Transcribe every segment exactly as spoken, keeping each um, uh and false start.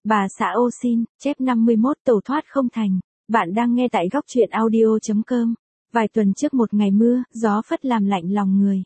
Bà xã ô xin, chép năm mươi mốt tẩu thoát không thành. Bạn đang nghe tại góc truyện audio.com. Vài tuần trước một ngày mưa, gió phất làm lạnh lòng người.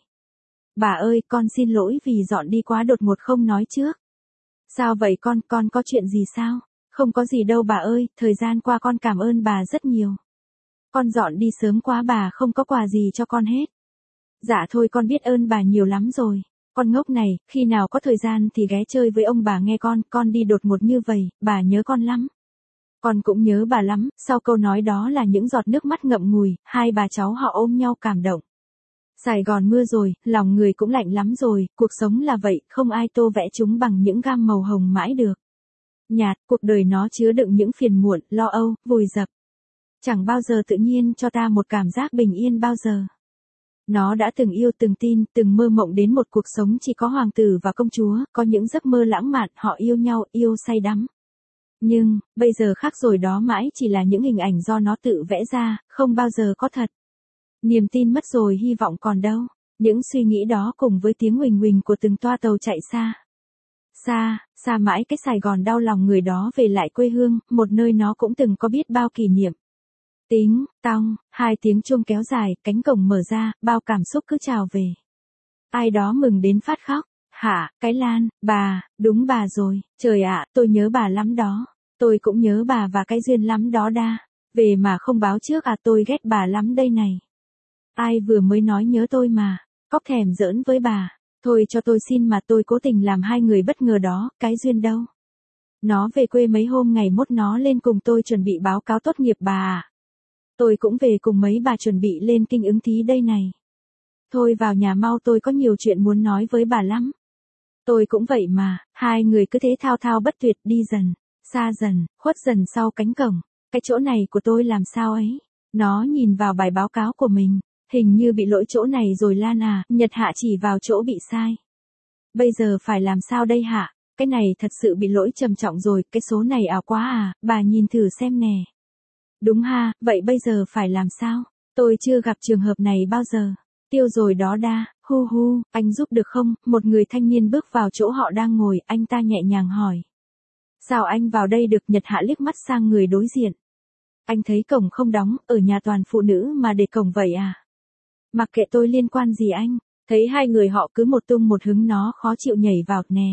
Bà ơi, con xin lỗi vì dọn đi quá đột ngột không nói trước. Sao vậy con, con có chuyện gì sao? Không có gì đâu bà ơi, thời gian qua con cảm ơn bà rất nhiều. Con dọn đi sớm quá bà không có quà gì cho con hết. Dạ thôi con biết ơn bà nhiều lắm rồi. Con ngốc này, khi nào có thời gian thì ghé chơi với ông bà nghe con, con đi đột ngột như vậy, bà nhớ con lắm. Con cũng nhớ bà lắm, sau câu nói đó là những giọt nước mắt ngậm ngùi, hai bà cháu họ ôm nhau cảm động. Sài Gòn mưa rồi, lòng người cũng lạnh lắm rồi, cuộc sống là vậy, không ai tô vẽ chúng bằng những gam màu hồng mãi được. Nhạt, cuộc đời nó chứa đựng những phiền muộn, lo âu, vùi dập. Chẳng bao giờ tự nhiên cho ta một cảm giác bình yên bao giờ. Nó đã từng yêu từng tin, từng mơ mộng đến một cuộc sống chỉ có hoàng tử và công chúa, có những giấc mơ lãng mạn, họ yêu nhau, yêu say đắm. Nhưng, bây giờ khác rồi đó mãi chỉ là những hình ảnh do nó tự vẽ ra, không bao giờ có thật. Niềm tin mất rồi hy vọng còn đâu. Những suy nghĩ đó cùng với tiếng huỳnh huỳnh của từng toa tàu chạy xa. Xa, xa mãi cái Sài Gòn đau lòng người đó về lại quê hương, một nơi nó cũng từng có biết bao kỷ niệm. Tính, tong, hai tiếng chuông kéo dài, cánh cổng mở ra, bao cảm xúc cứ trào về. Ai đó mừng đến phát khóc. Hả, cái Lan, bà, đúng bà rồi, trời ạ, tôi nhớ bà lắm đó. Tôi cũng nhớ bà và cái Duyên lắm đó đa. Về mà không báo trước à, tôi ghét bà lắm đây này. Ai vừa mới nói nhớ tôi mà, cóc thèm giỡn với bà. Thôi cho tôi xin mà tôi cố tình làm hai người bất ngờ đó, cái Duyên đâu. Nó về quê mấy hôm ngày mốt nó lên cùng tôi chuẩn bị báo cáo tốt nghiệp bà à. Tôi cũng về cùng mấy bà chuẩn bị lên kinh ứng thí đây này. Thôi vào nhà mau tôi có nhiều chuyện muốn nói với bà lắm. Tôi cũng vậy mà, hai người cứ thế thao thao bất tuyệt đi dần, xa dần, khuất dần sau cánh cổng. Cái chỗ này của tôi làm sao ấy? Nó nhìn vào bài báo cáo của mình, hình như bị lỗi chỗ này rồi Lan à, Nhật Hạ chỉ vào chỗ bị sai. Bây giờ phải làm sao đây hả? Cái này thật sự bị lỗi trầm trọng rồi, cái số này ảo quá à, bà nhìn thử xem nè. Đúng ha, vậy bây giờ phải làm sao? Tôi chưa gặp trường hợp này bao giờ. Tiêu rồi đó đa, hu hu, anh giúp được không? Một người thanh niên bước vào chỗ họ đang ngồi, anh ta nhẹ nhàng hỏi. Sao anh vào đây được? Nhật Hạ liếc mắt sang người đối diện. Anh thấy cổng không đóng, ở nhà toàn phụ nữ mà để cổng vậy à? Mặc kệ tôi liên quan gì anh, thấy hai người họ cứ một tung một hứng nó khó chịu nhảy vào nè.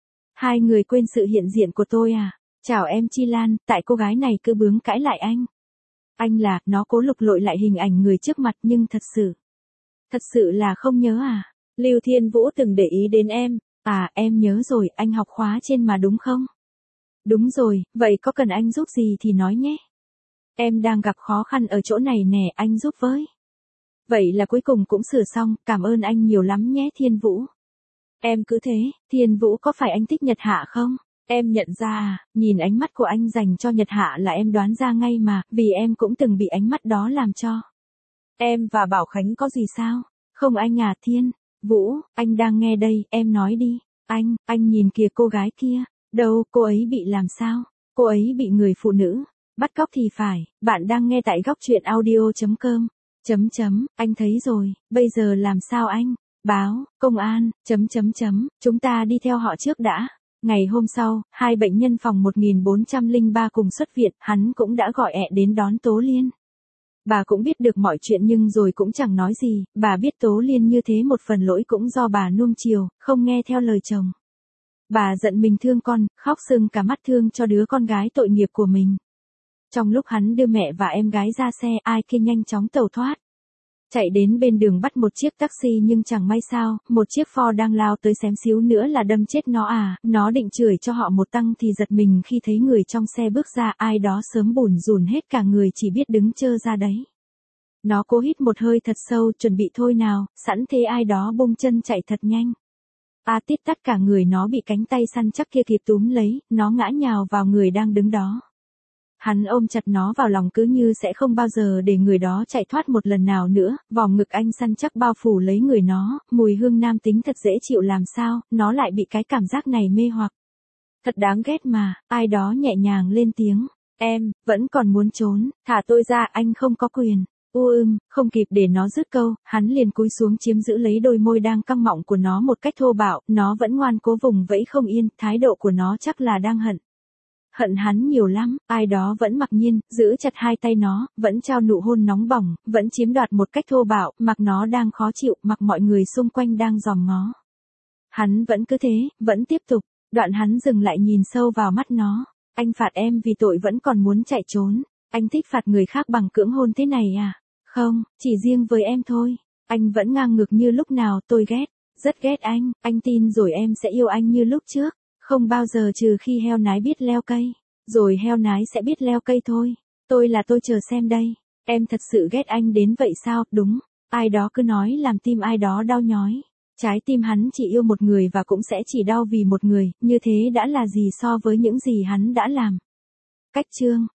Hai người quên sự hiện diện của tôi à? Chào em Chi Lan, tại cô gái này cứ bướng cãi lại anh. Anh là, nó cố lục lọi lại hình ảnh người trước mặt nhưng thật sự. Thật sự là không nhớ à? Lưu Thiên Vũ từng để ý đến em. À, em nhớ rồi, anh học khóa trên mà đúng không? Đúng rồi, vậy có cần anh giúp gì thì nói nhé. Em đang gặp khó khăn ở chỗ này nè, anh giúp với. Vậy là cuối cùng cũng sửa xong, cảm ơn anh nhiều lắm nhé Thiên Vũ. Em cứ thế, Thiên Vũ có phải anh thích Nhật Hạ không? Em nhận ra à, nhìn ánh mắt của anh dành cho Nhật Hạ là em đoán ra ngay mà, vì em cũng từng bị ánh mắt đó làm cho. Em và Bảo Khánh có gì sao? Không anh à Thiên Vũ, anh đang nghe đây, em nói đi. Anh, anh nhìn kìa cô gái kia. Đâu, cô ấy bị làm sao? Cô ấy bị người phụ nữ bắt cóc thì phải. Bạn đang nghe tại góc truyện audio.com. Chấm chấm, anh thấy rồi, bây giờ làm sao anh? Báo, công an, chấm chấm chấm, chúng ta đi theo họ trước đã. Ngày hôm sau, hai bệnh nhân phòng một nghìn bốn trăm lẻ ba cùng xuất viện, hắn cũng đã gọi ẹ đến đón Tố Liên. Bà cũng biết được mọi chuyện nhưng rồi cũng chẳng nói gì, bà biết Tố Liên như thế một phần lỗi cũng do bà nuông chiều, không nghe theo lời chồng. Bà giận mình thương con, khóc sưng cả mắt thương cho đứa con gái tội nghiệp của mình. Trong lúc hắn đưa mẹ và em gái ra xe, ai kia nhanh chóng tẩu thoát. Chạy đến bên đường bắt một chiếc taxi nhưng chẳng may sao, một chiếc Ford đang lao tới xém xíu nữa là đâm chết nó à, nó định chửi cho họ một tăng thì giật mình khi thấy người trong xe bước ra, ai đó sớm bủn rủn hết cả người chỉ biết đứng trơ ra đấy. Nó cố hít một hơi thật sâu, chuẩn bị thôi nào, sẵn thế ai đó bung chân chạy thật nhanh. A tít tắt cả người nó bị cánh tay săn chắc kia kịp túm lấy, nó ngã nhào vào người đang đứng đó. Hắn ôm chặt nó vào lòng cứ như sẽ không bao giờ để người đó chạy thoát một lần nào nữa, vòng ngực anh săn chắc bao phủ lấy người nó, mùi hương nam tính thật dễ chịu làm sao, nó lại bị cái cảm giác này mê hoặc. Thật đáng ghét mà, ai đó nhẹ nhàng lên tiếng, em, vẫn còn muốn trốn, thả tôi ra anh không có quyền. U ưm, không kịp để nó dứt câu, hắn liền cúi xuống chiếm giữ lấy đôi môi đang căng mọng của nó một cách thô bạo, nó vẫn ngoan cố vùng vẫy không yên, thái độ của nó chắc là đang hận. Hận hắn nhiều lắm, ai đó vẫn mặc nhiên, giữ chặt hai tay nó, vẫn trao nụ hôn nóng bỏng, vẫn chiếm đoạt một cách thô bạo, mặc nó đang khó chịu, mặc mọi người xung quanh đang dòm ngó. Hắn vẫn cứ thế, vẫn tiếp tục, đoạn hắn dừng lại nhìn sâu vào mắt nó. Anh phạt em vì tội vẫn còn muốn chạy trốn. Anh thích phạt người khác bằng cưỡng hôn thế này à? Không, chỉ riêng với em thôi. Anh vẫn ngang ngược như lúc nào, tôi ghét, rất ghét anh, anh tin rồi em sẽ yêu anh như lúc trước. Không bao giờ trừ khi heo nái biết leo cây. Rồi heo nái sẽ biết leo cây thôi. Tôi là tôi chờ xem đây. Em thật sự ghét anh đến vậy sao? Đúng, ai đó cứ nói làm tim ai đó đau nhói. Trái tim hắn chỉ yêu một người và cũng sẽ chỉ đau vì một người, như thế đã là gì so với những gì hắn đã làm. Cách chương